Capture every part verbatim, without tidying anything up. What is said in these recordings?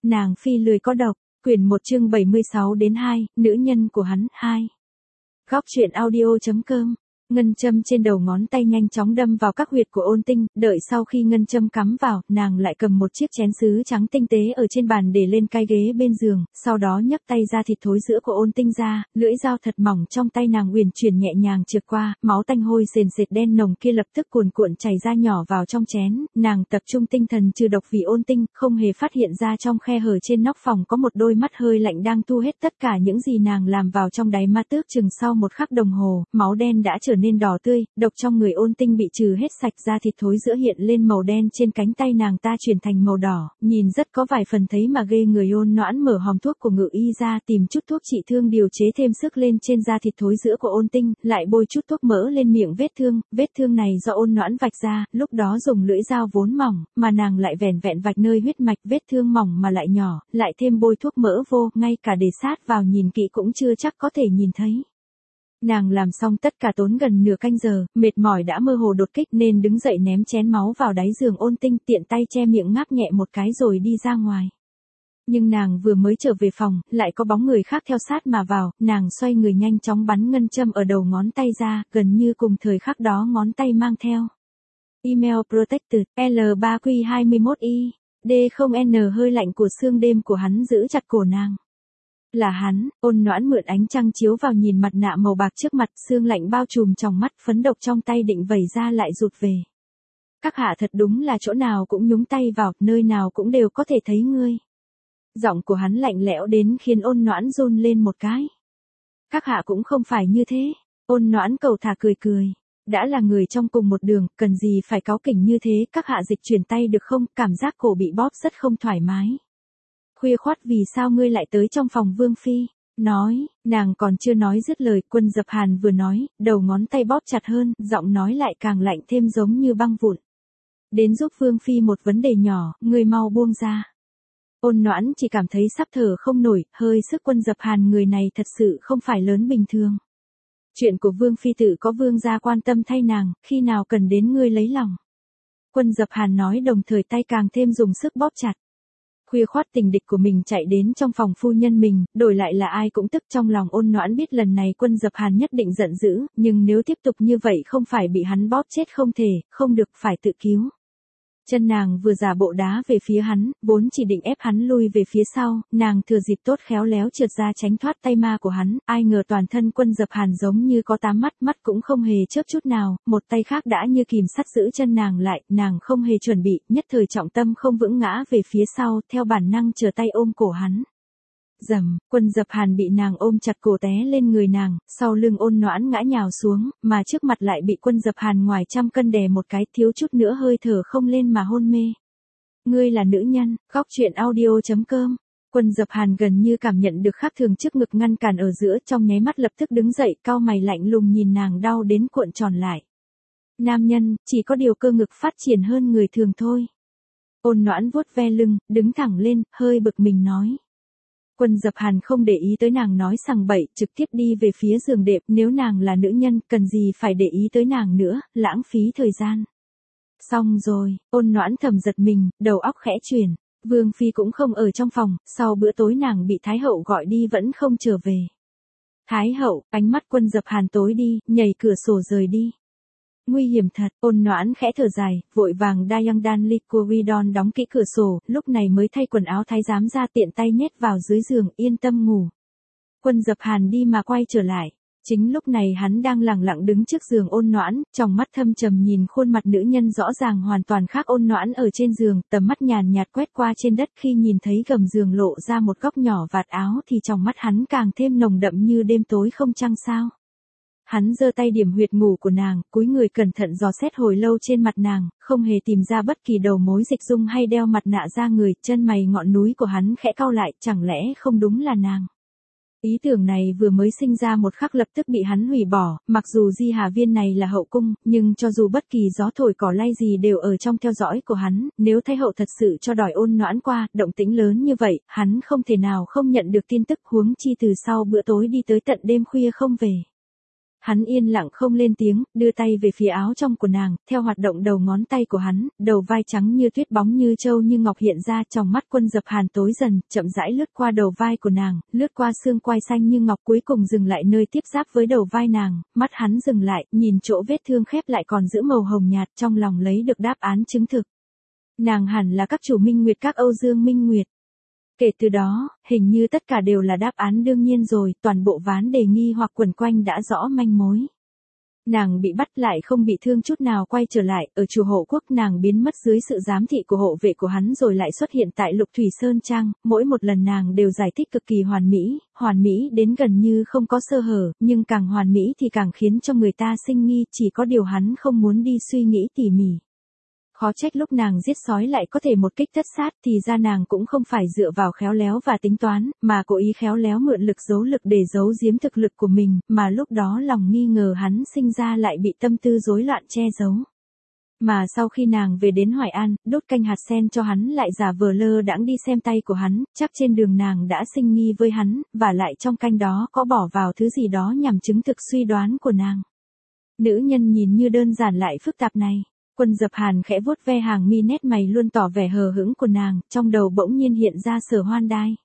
nàng phi lười có độc, quyển một chương bảy mươi sáu đến hai, nữ nhân của hắn, hai. Góc truyện audio.com. Ngân châm trên đầu ngón tay nhanh chóng đâm vào các huyệt của Ôn Tinh, đợi sau khi ngân châm cắm vào, nàng lại cầm một chiếc chén sứ trắng tinh tế ở trên bàn để lên cái ghế bên giường, sau đó nhấc tay ra thịt thối giữa của Ôn Tinh ra, lưỡi dao thật mỏng trong tay nàng uyển chuyển nhẹ nhàng trượt qua, máu tanh hôi sền sệt đen nồng kia lập tức cuồn cuộn chảy ra nhỏ vào trong chén, nàng tập trung tinh thần trừ độc vì Ôn Tinh, không hề phát hiện ra trong khe hở trên nóc phòng có một đôi mắt hơi lạnh đang thu hết tất cả những gì nàng làm vào trong đáy ma tước. Chừng sau một khắc đồng hồ, máu đen đã trở nên đỏ tươi, độc trong người Ôn Tinh bị trừ hết sạch, da thịt thối giữa hiện lên màu đen, trên cánh tay nàng ta chuyển thành màu đỏ, nhìn rất có vài phần thấy mà ghê người. Ôn Noãn mở hòm thuốc của Ngự Y ra, tìm chút thuốc trị thương điều chế thêm sức lên trên da thịt thối giữa của Ôn Tinh, lại bôi chút thuốc mỡ lên miệng vết thương, vết thương này do Ôn Noãn vạch ra, lúc đó dùng lưỡi dao vốn mỏng, mà nàng lại vẻn vẹn vạch nơi huyết mạch, vết thương mỏng mà lại nhỏ, lại thêm bôi thuốc mỡ vô, ngay cả để sát vào nhìn kỹ cũng chưa chắc có thể nhìn thấy. Nàng làm xong tất cả tốn gần nửa canh giờ, mệt mỏi đã mơ hồ đột kích nên đứng dậy ném chén máu vào đáy giường Ôn Tinh, tiện tay che miệng ngáp nhẹ một cái rồi đi ra ngoài. Nhưng nàng vừa mới trở về phòng, lại có bóng người khác theo sát mà vào, nàng xoay người nhanh chóng bắn ngân châm ở đầu ngón tay ra, gần như cùng thời khắc đó ngón tay mang theo Email Protected, L ba Q hai mốt I, D không N hơi lạnh của sương đêm của hắn giữ chặt cổ nàng. Là hắn. Ôn Noãn mượn ánh trăng chiếu vào nhìn mặt nạ màu bạc trước mặt, sương lạnh bao trùm trong mắt, phấn độc trong tay định vẩy ra lại rụt về. Các hạ thật đúng là chỗ nào cũng nhúng tay vào, nơi nào cũng đều có thể thấy ngươi. Giọng của hắn lạnh lẽo đến khiến Ôn Noãn run lên một cái. Các hạ cũng không phải như thế. Ôn Noãn cầu thả cười cười. Đã là người trong cùng một đường, cần gì phải cáu kỉnh như thế, các hạ dịch chuyển tay được không, cảm giác cổ bị bóp rất không thoải mái. Khuya khoắt vì sao ngươi lại tới trong phòng Vương Phi? Nói, nàng còn chưa nói dứt lời, Quân Dập Hàn vừa nói, đầu ngón tay bóp chặt hơn, giọng nói lại càng lạnh thêm giống như băng vụn. Đến giúp Vương Phi một vấn đề nhỏ, ngươi mau buông ra. Ôn Noãn chỉ cảm thấy sắp thở không nổi, hơi sức Quân Dập Hàn người này thật sự không phải lớn bình thường. Chuyện của Vương Phi tự có Vương gia quan tâm thay nàng, khi nào cần đến ngươi lấy lòng. Quân Dập Hàn nói đồng thời tay càng thêm dùng sức bóp chặt. Khuya khoắt tình địch của mình chạy đến trong phòng phu nhân mình, đổi lại là ai cũng tức. Trong lòng Ôn Noãn biết lần này Quân Dập Hàn nhất định giận dữ, nhưng nếu tiếp tục như vậy không phải bị hắn bóp chết không thể, không được, phải tự cứu. Chân nàng vừa giả bộ đá về phía hắn, vốn chỉ định ép hắn lui về phía sau, nàng thừa dịp tốt khéo léo trượt ra tránh thoát tay ma của hắn, ai ngờ toàn thân Quân Dập Hàn giống như có tám mắt, mắt cũng không hề chớp chút nào, một tay khác đã như kìm sắt giữ chân nàng lại, nàng không hề chuẩn bị, nhất thời trọng tâm không vững ngã về phía sau, theo bản năng trở tay ôm cổ hắn. Dầm, Quân Dập Hàn bị nàng ôm chặt cổ té lên người nàng, sau lưng Ôn Noãn ngã nhào xuống, mà trước mặt lại bị Quân Dập Hàn ngoài trăm cân đè một cái, thiếu chút nữa hơi thở không lên mà hôn mê. Ngươi là nữ nhân. Góc truyện audio.com. Quân Dập Hàn gần như cảm nhận được khác thường trước ngực ngăn cản ở giữa, trong nháy mắt lập tức đứng dậy, cau mày lạnh lùng nhìn nàng đau đến cuộn tròn lại. Nam nhân, chỉ có điều cơ ngực phát triển hơn người thường thôi. Ôn Noãn vuốt ve lưng, đứng thẳng lên, hơi bực mình nói. Quân Dập Hàn không để ý tới nàng nói sằng bậy, trực tiếp đi về phía giường đệm, nếu nàng là nữ nhân, cần gì phải để ý tới nàng nữa, lãng phí thời gian. Xong rồi. Ôn Noãn thầm giật mình, đầu óc khẽ chuyển. Vương Phi cũng không ở trong phòng, sau bữa tối nàng bị Thái Hậu gọi đi vẫn không trở về. Thái Hậu, ánh mắt Quân Dập Hàn tối đi, nhảy cửa sổ rời đi. Nguy hiểm thật. Ôn Noãn khẽ thở dài, vội vàng Dayang Dan Licoridon đóng kỹ cửa sổ, lúc này mới thay quần áo thái giám ra, tiện tay nhét vào dưới giường, yên tâm ngủ. Quân Dập Hàn đi mà quay trở lại. Chính lúc này hắn đang lẳng lặng đứng trước giường Ôn Noãn, trong mắt thâm trầm nhìn khuôn mặt nữ nhân rõ ràng hoàn toàn khác Ôn Noãn ở trên giường, tầm mắt nhàn nhạt quét qua trên đất, khi nhìn thấy gầm giường lộ ra một góc nhỏ vạt áo thì trong mắt hắn càng thêm nồng đậm như đêm tối không trăng sao. Hắn giơ tay điểm huyệt ngủ của nàng, cúi người cẩn thận dò xét hồi lâu trên mặt nàng, không hề tìm ra bất kỳ đầu mối dịch dung hay đeo mặt nạ ra người, chân mày ngọn núi của hắn khẽ cau lại, chẳng lẽ không đúng là nàng. Ý tưởng này vừa mới sinh ra một khắc lập tức bị hắn hủy bỏ, mặc dù Di Hà Viên này là hậu cung, nhưng cho dù bất kỳ gió thổi cỏ lay gì đều ở trong theo dõi của hắn, nếu Thái Hậu thật sự cho đòi Ôn Noãn qua, động tĩnh lớn như vậy, hắn không thể nào không nhận được tin tức, huống chi từ sau bữa tối đi tới tận đêm khuya không về. Hắn yên lặng không lên tiếng, đưa tay về phía áo trong của nàng, theo hoạt động đầu ngón tay của hắn, đầu vai trắng như tuyết bóng như châu như ngọc hiện ra trong mắt Quân Dập Hàn tối dần, chậm rãi lướt qua đầu vai của nàng, lướt qua xương quai xanh như ngọc cuối cùng dừng lại nơi tiếp giáp với đầu vai nàng, mắt hắn dừng lại, nhìn chỗ vết thương khép lại còn giữ màu hồng nhạt trong lòng lấy được đáp án chứng thực. Nàng hẳn là các chủ Minh Nguyệt các Âu Dương Minh Nguyệt. Kể từ đó, hình như tất cả đều là đáp án đương nhiên rồi, toàn bộ ván đề nghi hoặc quẩn quanh đã rõ manh mối. Nàng bị bắt lại không bị thương chút nào quay trở lại, ở chùa Hộ Quốc nàng biến mất dưới sự giám thị của hộ vệ của hắn rồi lại xuất hiện tại Lục Thủy Sơn Trang, mỗi một lần nàng đều giải thích cực kỳ hoàn mỹ, hoàn mỹ đến gần như không có sơ hở, nhưng càng hoàn mỹ thì càng khiến cho người ta sinh nghi, chỉ có điều hắn không muốn đi suy nghĩ tỉ mỉ. Khó trách lúc nàng giết sói lại có thể một kích thất sát thì ra nàng cũng không phải dựa vào khéo léo và tính toán, mà cố ý khéo léo mượn lực giấu lực để giấu giếm thực lực của mình, mà lúc đó lòng nghi ngờ hắn sinh ra lại bị tâm tư rối loạn che giấu. Mà sau khi nàng về đến Hoài An, đốt canh hạt sen cho hắn lại giả vờ lơ đãng đi xem tay của hắn, chắc trên đường nàng đã sinh nghi với hắn, và lại trong canh đó có bỏ vào thứ gì đó nhằm chứng thực suy đoán của nàng. Nữ nhân nhìn như đơn giản lại phức tạp này. Quân Dập Hàn khẽ vuốt ve hàng mi nét mày luôn tỏ vẻ hờ hững của nàng, trong đầu bỗng nhiên hiện ra Sở Hoan Đai.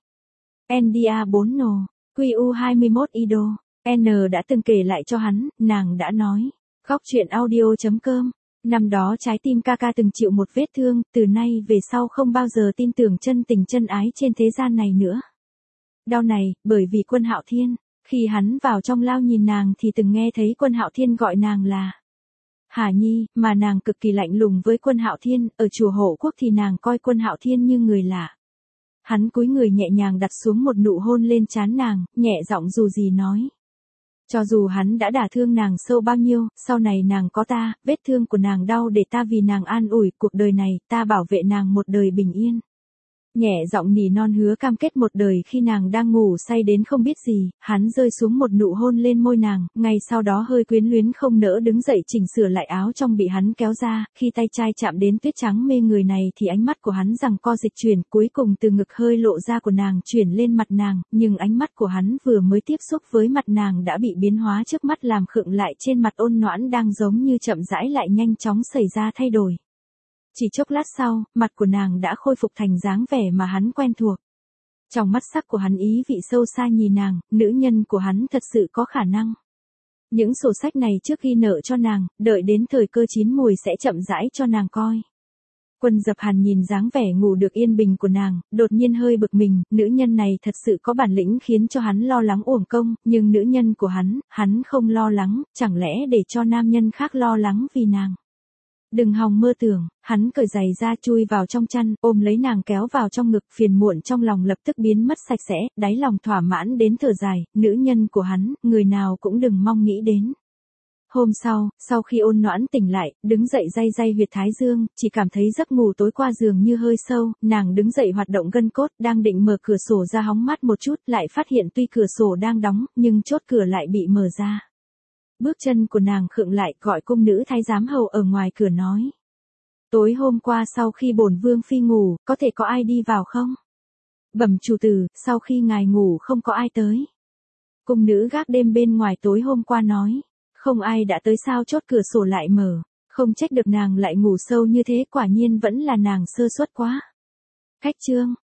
en đê a bốn Nồ, quy u hai mươi mốt Ido, N đã từng kể lại cho hắn, nàng đã nói. Góc truyện audio chấm com, năm đó trái tim ca ca từng chịu một vết thương, từ nay về sau không bao giờ tin tưởng chân tình chân ái trên thế gian này nữa. Đau này, bởi vì Quân Hạo Thiên, khi hắn vào trong lao nhìn nàng thì từng nghe thấy Quân Hạo Thiên gọi nàng là Hà Nhi, mà nàng cực kỳ lạnh lùng với Quân Hạo Thiên, ở chùa Hộ Quốc thì nàng coi Quân Hạo Thiên như người lạ. Hắn cúi người nhẹ nhàng đặt xuống một nụ hôn lên trán nàng, nhẹ giọng dù gì nói. Cho dù hắn đã đả thương nàng sâu bao nhiêu, sau này nàng có ta, vết thương của nàng đau để ta vì nàng an ủi, cuộc đời này, ta bảo vệ nàng một đời bình yên. Nhẹ giọng nỉ non hứa cam kết một đời khi nàng đang ngủ say đến không biết gì, hắn rơi xuống một nụ hôn lên môi nàng, ngay sau đó hơi quyến luyến không nỡ đứng dậy chỉnh sửa lại áo trong bị hắn kéo ra, khi tay trai chạm đến tuyết trắng mê người này thì ánh mắt của hắn giằng co dịch chuyển, cuối cùng từ ngực hơi lộ ra của nàng chuyển lên mặt nàng, nhưng ánh mắt của hắn vừa mới tiếp xúc với mặt nàng đã bị biến hóa trước mắt làm khựng lại trên mặt ôn noãn đang giống như chậm rãi lại nhanh chóng xảy ra thay đổi. Chỉ chốc lát sau, mặt của nàng đã khôi phục thành dáng vẻ mà hắn quen thuộc. Trong mắt sắc của hắn ý vị sâu xa nhìn nàng, nữ nhân của hắn thật sự có khả năng. Những sổ sách này trước khi nợ cho nàng, đợi đến thời cơ chín mùi sẽ chậm rãi cho nàng coi. Quân Dập Hàn nhìn dáng vẻ ngủ được yên bình của nàng, đột nhiên hơi bực mình, nữ nhân này thật sự có bản lĩnh khiến cho hắn lo lắng uổng công, nhưng nữ nhân của hắn, hắn không lo lắng, chẳng lẽ để cho nam nhân khác lo lắng vì nàng. Đừng hòng mơ tưởng, hắn cởi giày ra chui vào trong chăn, ôm lấy nàng kéo vào trong ngực, phiền muộn trong lòng lập tức biến mất sạch sẽ, đáy lòng thỏa mãn đến thở dài, nữ nhân của hắn, người nào cũng đừng mong nghĩ đến. Hôm sau, sau khi ôn noãn tỉnh lại, đứng dậy day day huyệt thái dương, chỉ cảm thấy giấc ngủ tối qua giường như hơi sâu, nàng đứng dậy hoạt động gân cốt, đang định mở cửa sổ ra hóng mát một chút, lại phát hiện tuy cửa sổ đang đóng, nhưng chốt cửa lại bị mở ra. Bước chân của nàng khựng lại, gọi cung nữ thái giám hầu ở ngoài cửa nói. Tối hôm qua sau khi bổn vương phi ngủ, có thể có ai đi vào không? Bẩm chủ tử, sau khi ngài ngủ không có ai tới. Cung nữ gác đêm bên ngoài tối hôm qua nói. Không ai đã tới sao chốt cửa sổ lại mở. Không trách được nàng lại ngủ sâu như thế, quả nhiên vẫn là nàng sơ suất quá. Cách chương.